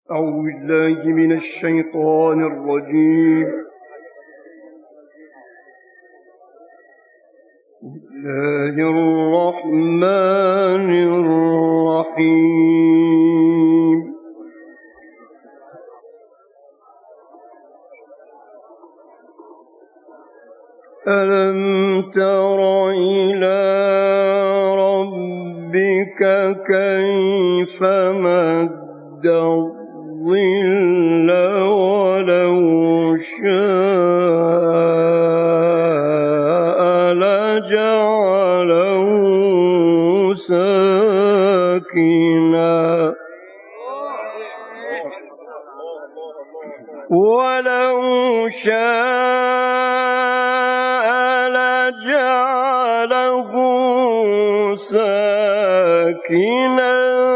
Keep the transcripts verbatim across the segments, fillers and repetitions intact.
أعوذ بالله من الشيطان الرجيم. بسم الله الرحمن الرحيم. ألم تر إلى ربك كيف مد الظل ولو شاء لجعله ساكنا ولو شاء لجعله ساكنا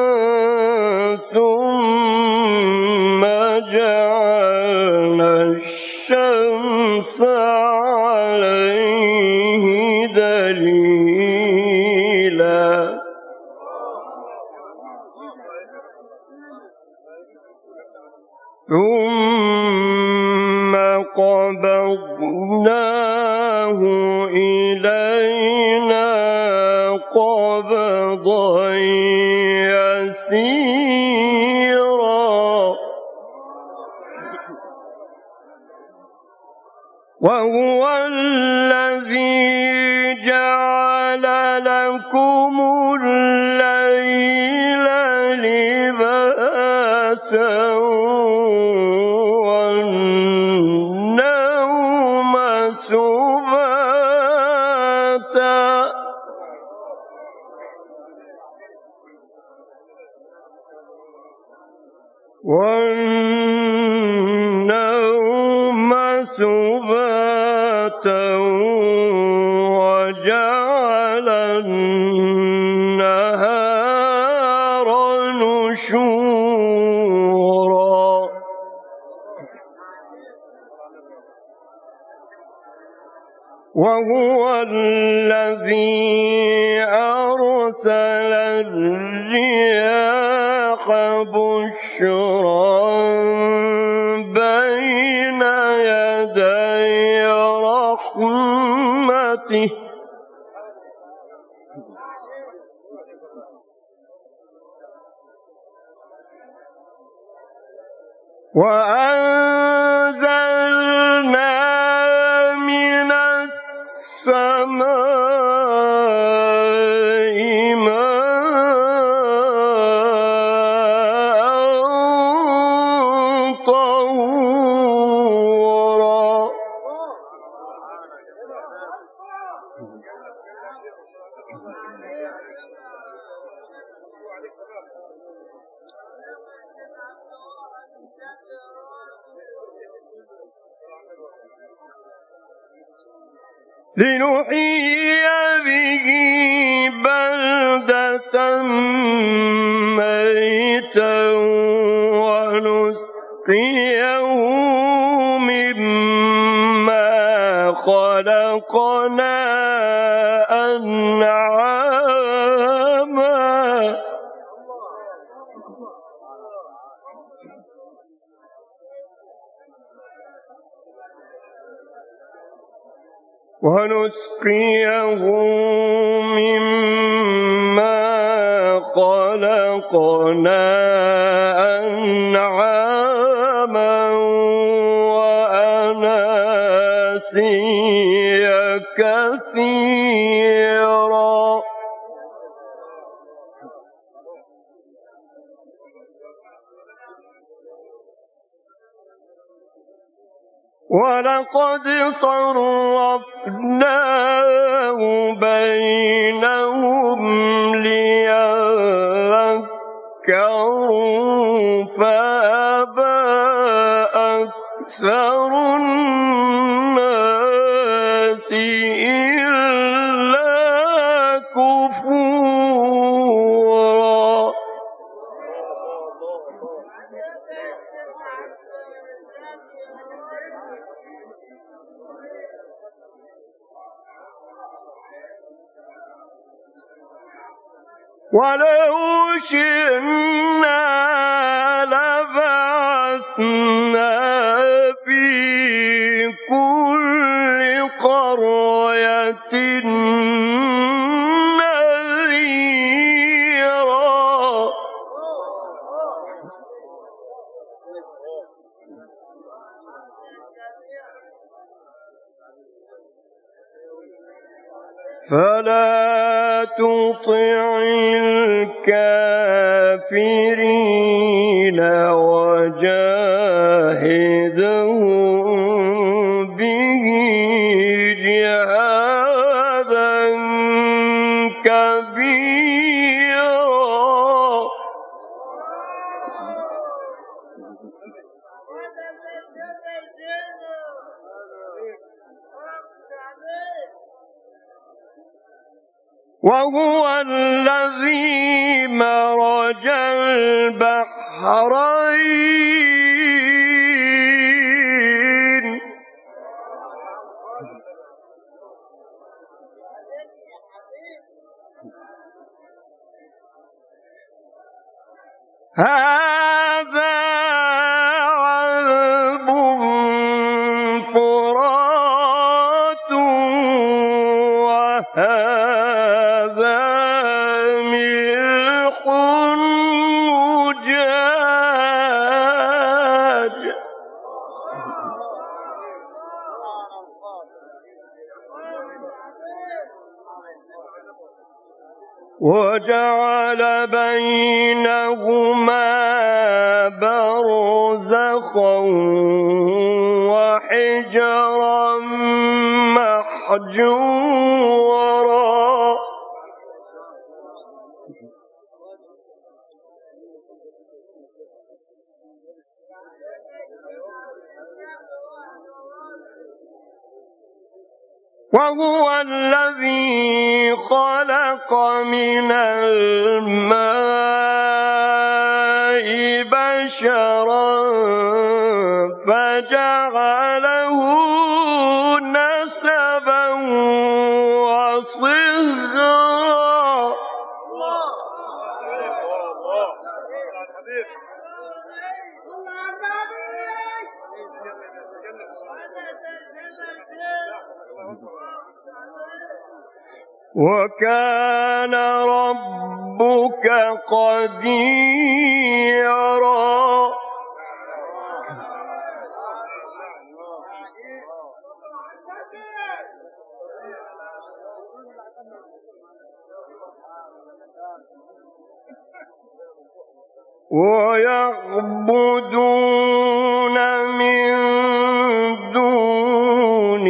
ثم جعلنا الشمس عليه دليلا ثم قبضناه إلينا قبضا يسيرا وهو الذي جعل لكم الليل لباسا والنوم سباتا والنوم سباتا وجعل النهار نشورا وهو الذي أرسل الرياح بشرا بين يدي رحمته وأنزلنا من السماء ماء طهورا لنحيي به بلدة ميتا ونسقيه مما خلقنا أنعاما ونسقيه مما خلقنا أنعاما وأناسيا كثيرا ولقد صرفناه بينهم ليذكروا فأبى أكثر الناس إلا كفورا ولو شئنا لبعثنا وبثنا في كل قرية نذيرا فلا تطع الكافرين وجاهدهم به جهادا كبيرا وهو الذي مرج البحرين هذا عذب فرات وهذا ملح أجاج وجعل بينهما برزخا وحجرا محجورا وهو الذي خلق من الماء بشرا فجعله نسبا وصهرا وكان ربك قديرا ويعبدون من دون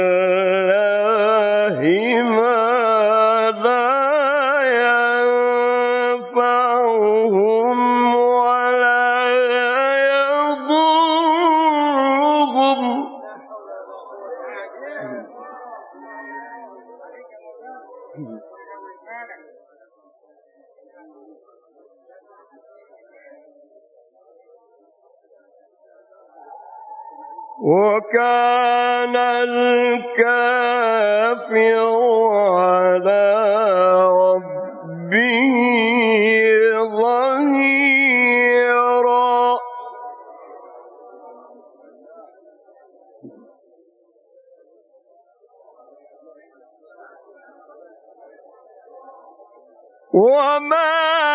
الله ما لا ينفعهم ولا يضرهم وكان الكافر على ربه ظهيرا وما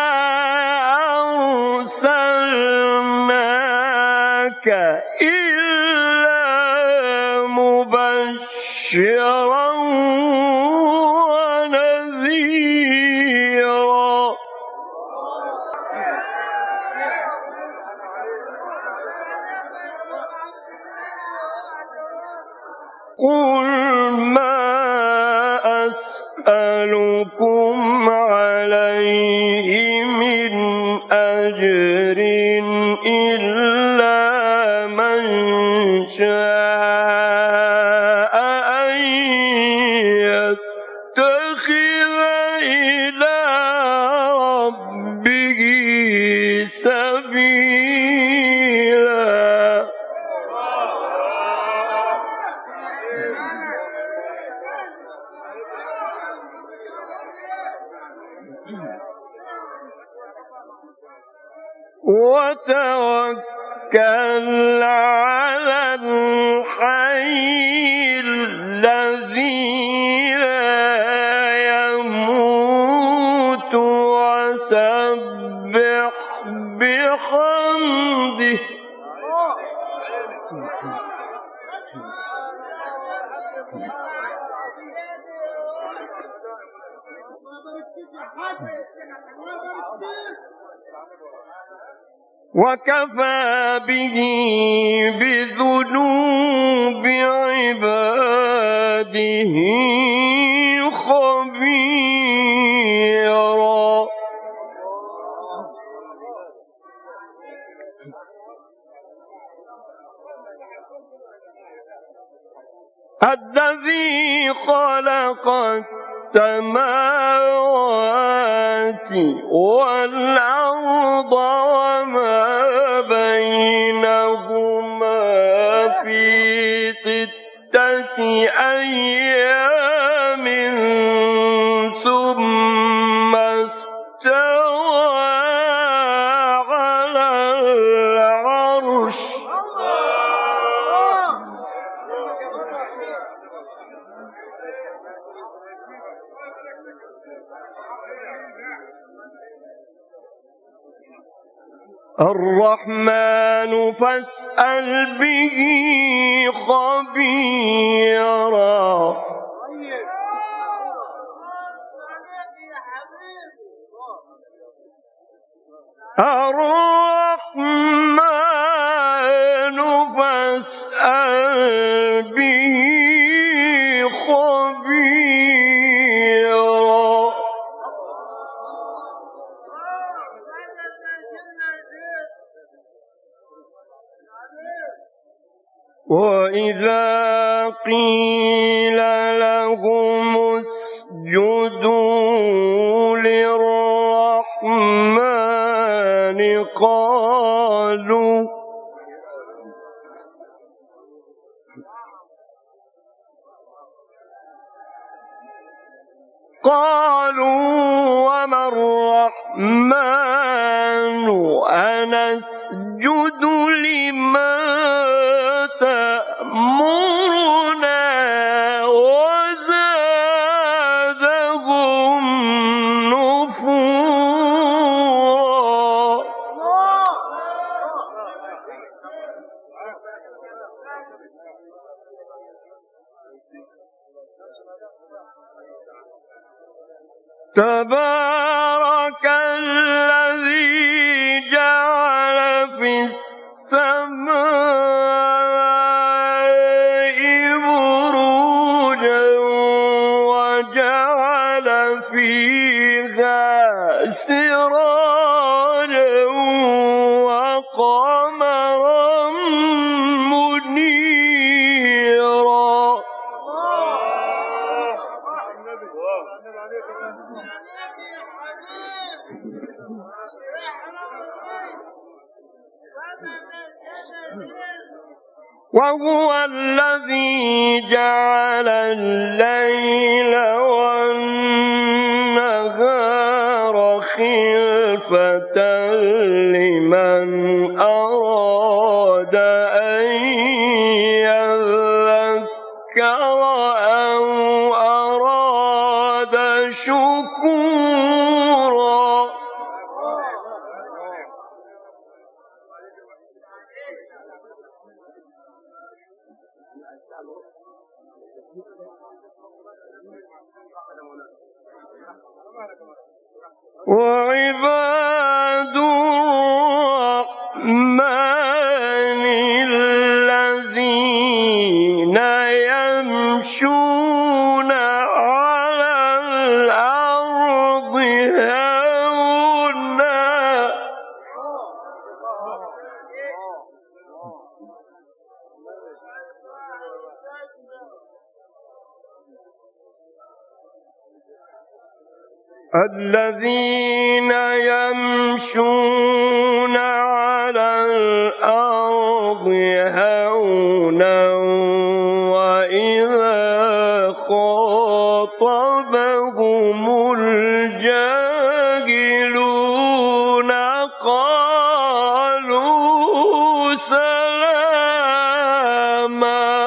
أرسلناك إلا مبشرا ونذيرا قل ما أسألكم عليه من أجر إلا من شاء أن يتخذ إلى ربه سبيلا وتوكل توكل على الحي الذي لا يموت وسبح بحمده وكفى به بذنوب عباده خبيرا. الذي خلق السماوات والأرض وما بينهما في ستة أيام ثم استوى على العرش. الرحمن فاسأل به خبيرا. الرحمن فاسأل به خبيرا. وإذا قيل لهم اسجدوا للرحمن قالوا قالوا وما الرحمن أنسجد لما تأمرنا وزادهم نفورا. تبارك الذي جعل في السماء بروجا وجعل فيها سراجا وقمرا منيرا. وهو الذي جعل الليل والنهار خلفة لمن أراد أن يذكر أو أراد شكورا. وعباد الرحمن الذين يمشون على الأرض هونا الذين يمشون على الأرض هونا وإذا خاطبهم الجاهلون قالوا سلاما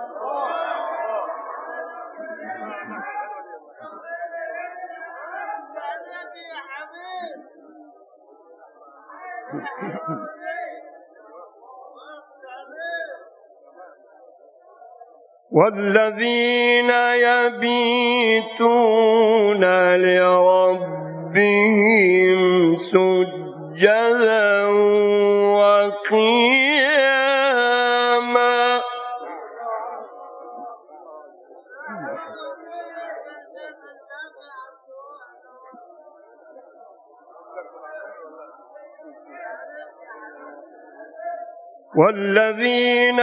والذين يبيتون لربهم سجدا وقياما والذين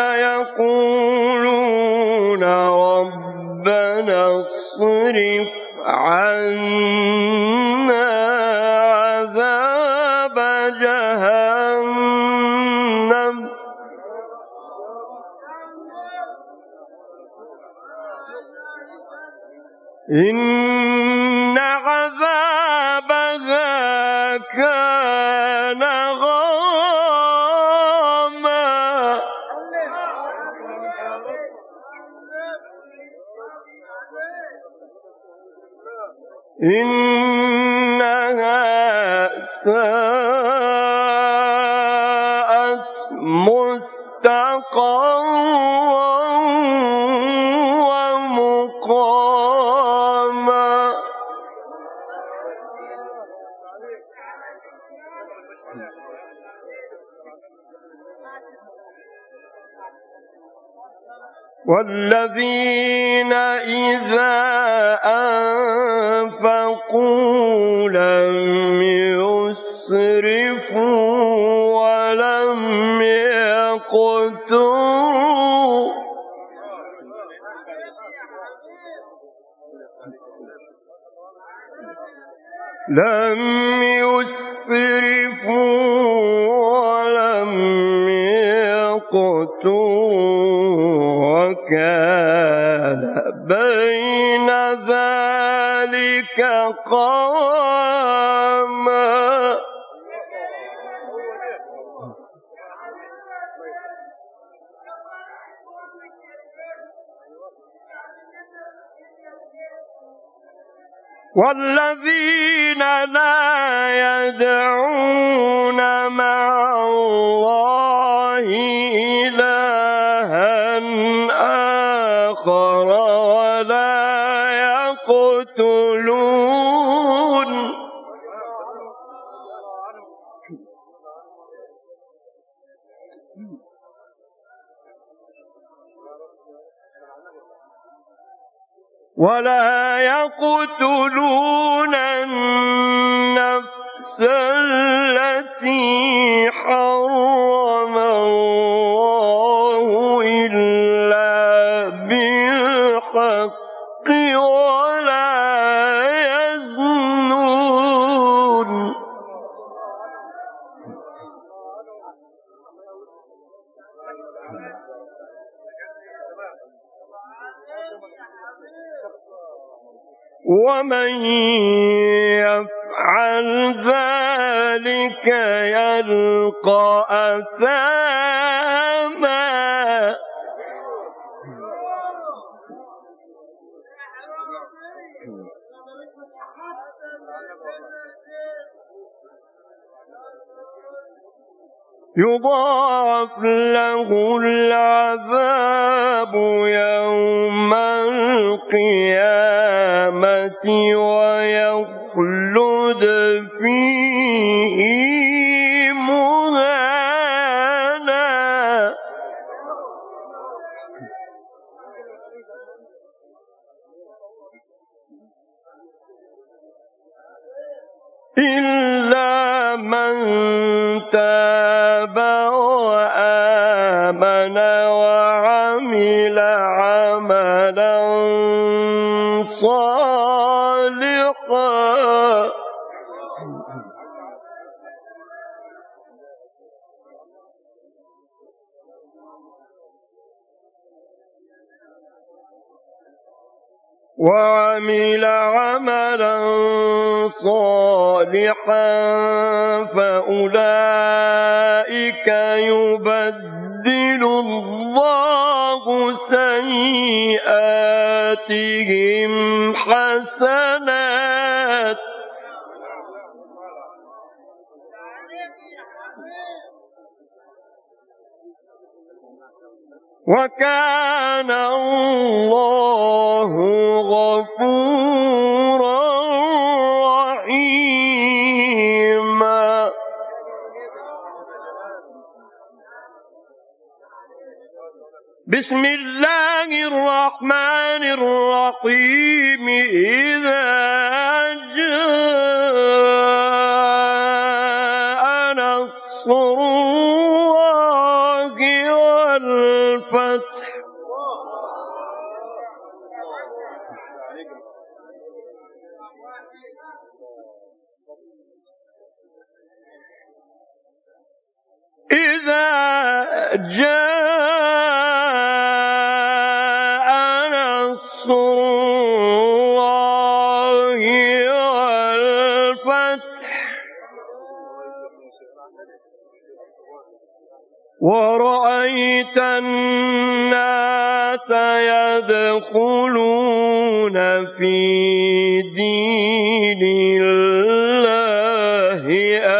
يقولون ربنا اصرف عنا عذاب جهنم إن عذابها كان غراما إنها ساءت مستقرا ومقاما والذين إذا أنفقوا لم يسرفوا ولم يقتروا لم يسرفوا ولم يقتروا وكان بين ذلك قواما والذين لا يدعون مع الله إلها آخر ولا يقتلون ولا يقتلون النفس التي حرم الله إلا بالحق ولا يزنون ومن يفعل ذلك يلقى أثاما يضاعف له العذاب يوم القيامة ويخلد فيه مهانا إلا من تاب وآمن وعمل عملا صالحا وعمل عملا صالحا فأولئك يبدل الله سيئاتهم حسنات وكان الله غفورا رحيما. بسم الله الرحمن الرحيم. إذا جاء نصر الله والفتح إذا جاء نصر الله والفتح ورأيت الناس يدخلون في دين الله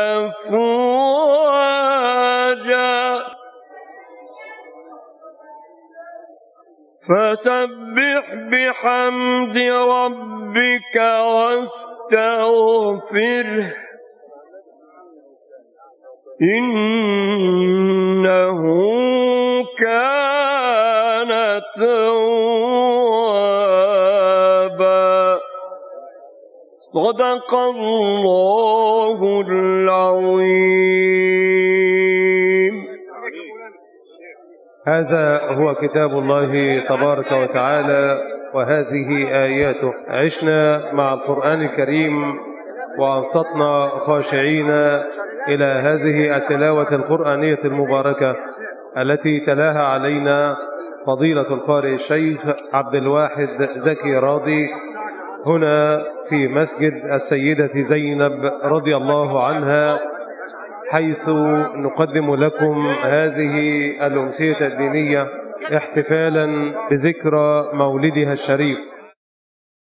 أفواجا فسبح بحمد ربك واستغفره إنه كان توابا. صدق الله العظيم. هذا هو كتاب الله تبارك وتعالى وهذه آياته. عشنا مع القرآن الكريم وأنصتنا خاشعين إلى هذه التلاوة القرآنية المباركة التي تلاها علينا فضيلة القارئ الشيخ عبد الواحد زكي راضي هنا في مسجد السيدة زينب رضي الله عنها، حيث نقدم لكم هذه الأمسية الدينية احتفالا بذكرى مولدها الشريف.